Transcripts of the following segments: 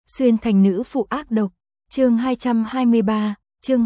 Xuyên thành nữ phụ ác độc, chương 223, chương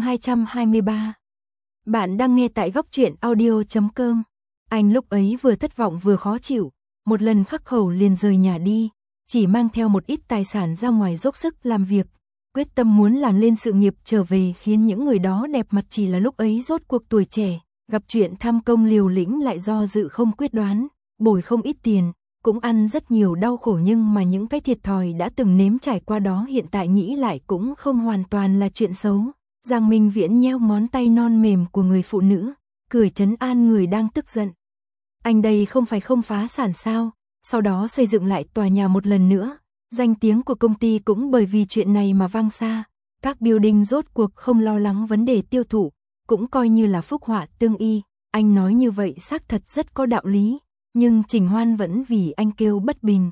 223. Bạn đang nghe tại góc truyện audio.com. Anh lúc ấy vừa thất vọng vừa khó chịu, một lần khắc khẩu liền rời nhà đi, chỉ mang theo một ít tài sản ra ngoài dốc sức làm việc, quyết tâm muốn làm lên sự nghiệp trở về, khiến những người đó đẹp mặt. Chỉ là lúc ấy rốt cuộc tuổi trẻ, gặp chuyện tham công liều lĩnh lại do dự không quyết đoán, bồi không ít tiền, cũng ăn rất nhiều đau khổ, nhưng mà những cái thiệt thòi đã từng nếm trải qua đó hiện tại nghĩ lại cũng không hoàn toàn là chuyện xấu. Giang Minh Viễn nheo ngón tay non mềm của người phụ nữ, cười trấn an người đang tức giận. Anh đây không phải không phá sản sao, sau đó xây dựng lại tòa nhà một lần nữa, danh tiếng của công ty cũng bởi vì chuyện này mà vang xa, các building rốt cuộc không lo lắng vấn đề tiêu thụ, cũng coi như là phúc họa tương y. Anh nói như vậy xác thật rất có đạo lý, nhưng Trình Hoan vẫn vì anh kêu bất bình.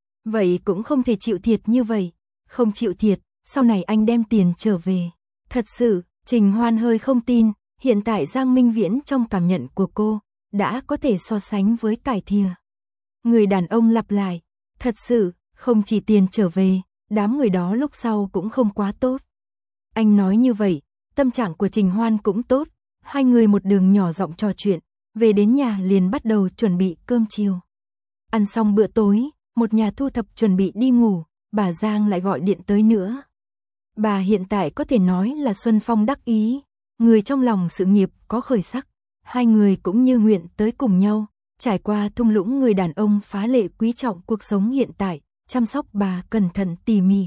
Vậy cũng không thể chịu thiệt như vậy, không chịu thiệt, sau này anh đem tiền trở về. Thật sự, Trình Hoan hơi không tin, hiện tại Giang Minh Viễn trong cảm nhận của cô, đã có thể so sánh với cải thìa. Người đàn ông lặp lại, thật sự, không chỉ tiền trở về, đám người đó lúc sau cũng không quá tốt. Anh nói như vậy, tâm trạng của Trình Hoan cũng tốt, hai người một đường nhỏ giọng trò chuyện, về đến nhà liền bắt đầu chuẩn bị cơm chiều. Ăn xong bữa tối, một nhà thu thập chuẩn bị đi ngủ, bà Giang lại gọi điện tới nữa. Bà hiện tại có thể nói là xuân phong đắc ý, người trong lòng sự nghiệp có khởi sắc, hai người cũng như nguyện tới cùng nhau, trải qua thung lũng. Người đàn ông phá lệ quý trọng cuộc sống hiện tại, chăm sóc bà cẩn thận tỉ mỉ.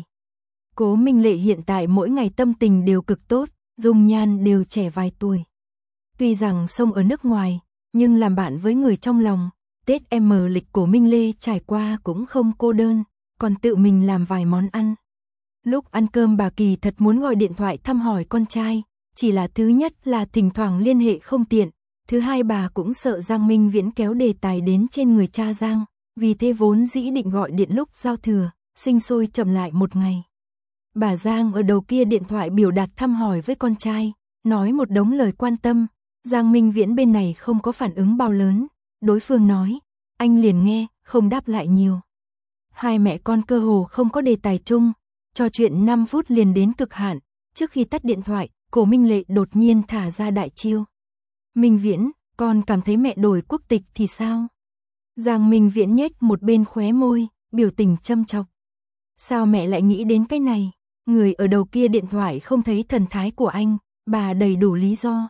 Cố Minh Lệ hiện tại mỗi ngày tâm tình đều cực tốt, dung nhan đều trẻ vài tuổi. Tuy rằng sống ở nước ngoài, nhưng làm bạn với người trong lòng, Tết lịch Cố Minh Lê trải qua cũng không cô đơn, còn tự mình làm vài món ăn. Lúc ăn cơm bà kỳ thật muốn gọi điện thoại thăm hỏi con trai, chỉ là thứ nhất là thỉnh thoảng liên hệ không tiện, thứ hai bà cũng sợ Giang Minh Viễn kéo đề tài đến trên người cha Giang, vì thế vốn dĩ định gọi điện lúc giao thừa, sinh sôi chậm lại một ngày. Bà Giang ở đầu kia điện thoại biểu đạt thăm hỏi với con trai, nói một đống lời quan tâm, Giang Minh Viễn bên này không có phản ứng bao lớn, đối phương nói, anh liền nghe, không đáp lại nhiều. Hai mẹ con cơ hồ không có đề tài chung, trò chuyện 5 phút liền đến cực hạn, trước khi tắt điện thoại, Cố Minh Lệ đột nhiên thả ra đại chiêu. Minh Viễn, con cảm thấy mẹ đổi quốc tịch thì sao? Giang Minh Viễn nhếch một bên khóe môi, biểu tình châm chọc. Sao mẹ lại nghĩ đến cái này? Người ở đầu kia điện thoại không thấy thần thái của anh, bà đầy đủ lý do.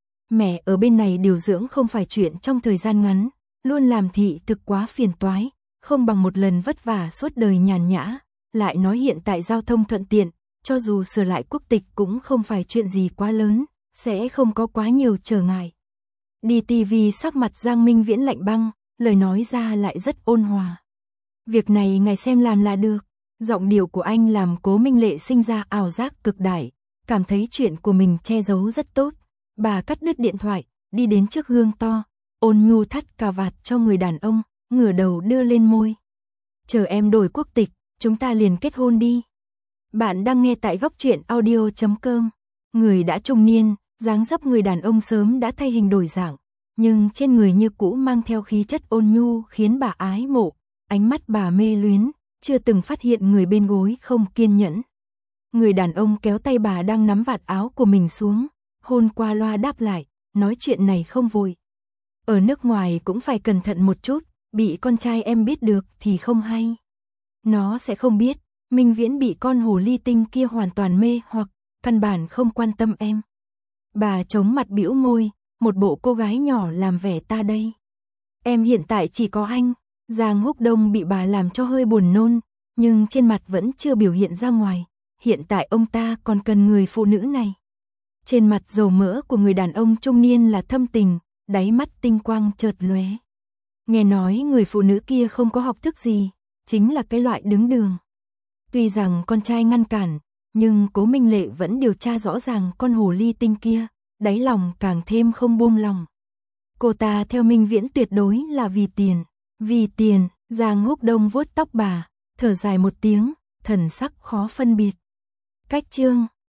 Mẹ ở bên này điều dưỡng không phải chuyện trong thời gian ngắn, luôn làm thị thực quá phiền toái, không bằng một lần vất vả suốt đời nhàn nhã. Lại nói hiện tại giao thông thuận tiện, cho dù sửa lại quốc tịch cũng không phải chuyện gì quá lớn, sẽ không có quá nhiều trở ngại. Đi tivi sắc mặt Giang Minh Viễn lạnh băng, lời nói ra lại rất ôn hòa. Việc này ngài xem làm là được. Giọng điệu của anh làm Cố Minh Lệ sinh ra ảo giác cực đại, cảm thấy chuyện của mình che giấu rất tốt. Bà cắt đứt điện thoại, đi đến trước gương to, ôn nhu thắt cà vạt cho người đàn ông, ngửa đầu đưa lên môi. Chờ em đổi quốc tịch, chúng ta liền kết hôn đi. Bạn đang nghe tại góc truyện audio.com. Người đã trung niên, dáng dấp người đàn ông sớm đã thay hình đổi dạng, nhưng trên người như cũ mang theo khí chất ôn nhu khiến bà ái mộ, ánh mắt bà mê luyến, chưa từng phát hiện người bên gối không kiên nhẫn. Người đàn ông kéo tay bà đang nắm vạt áo của mình xuống, hôn qua loa đáp lại, nói chuyện này không vội. Ở nước ngoài cũng phải cẩn thận một chút, bị con trai em biết được thì không hay. Nó sẽ không biết, Minh Viễn bị con hồ ly tinh kia hoàn toàn mê hoặc, căn bản không quan tâm em. Bà chống mặt bĩu môi, một bộ cô gái nhỏ làm vẻ ta đây. Em hiện tại chỉ có anh. Giang Húc Đông bị bà làm cho hơi buồn nôn, nhưng trên mặt vẫn chưa biểu hiện ra ngoài. Hiện tại ông ta còn cần người phụ nữ này. Trên mặt dầu mỡ của người đàn ông trung niên là thâm tình, đáy mắt tinh quang chợt lóe. Nghe nói người phụ nữ kia không có học thức gì, chính là cái loại đứng đường. Tuy rằng con trai ngăn cản, nhưng Cố Minh Lệ vẫn điều tra rõ ràng con hồ ly tinh kia, đáy lòng càng thêm không buông lòng. Cô ta theo Minh Viễn tuyệt đối là vì tiền. Vì tiền, Giang Húc Đông vuốt tóc bà, thở dài một tiếng, thần sắc khó phân biệt. Cách chương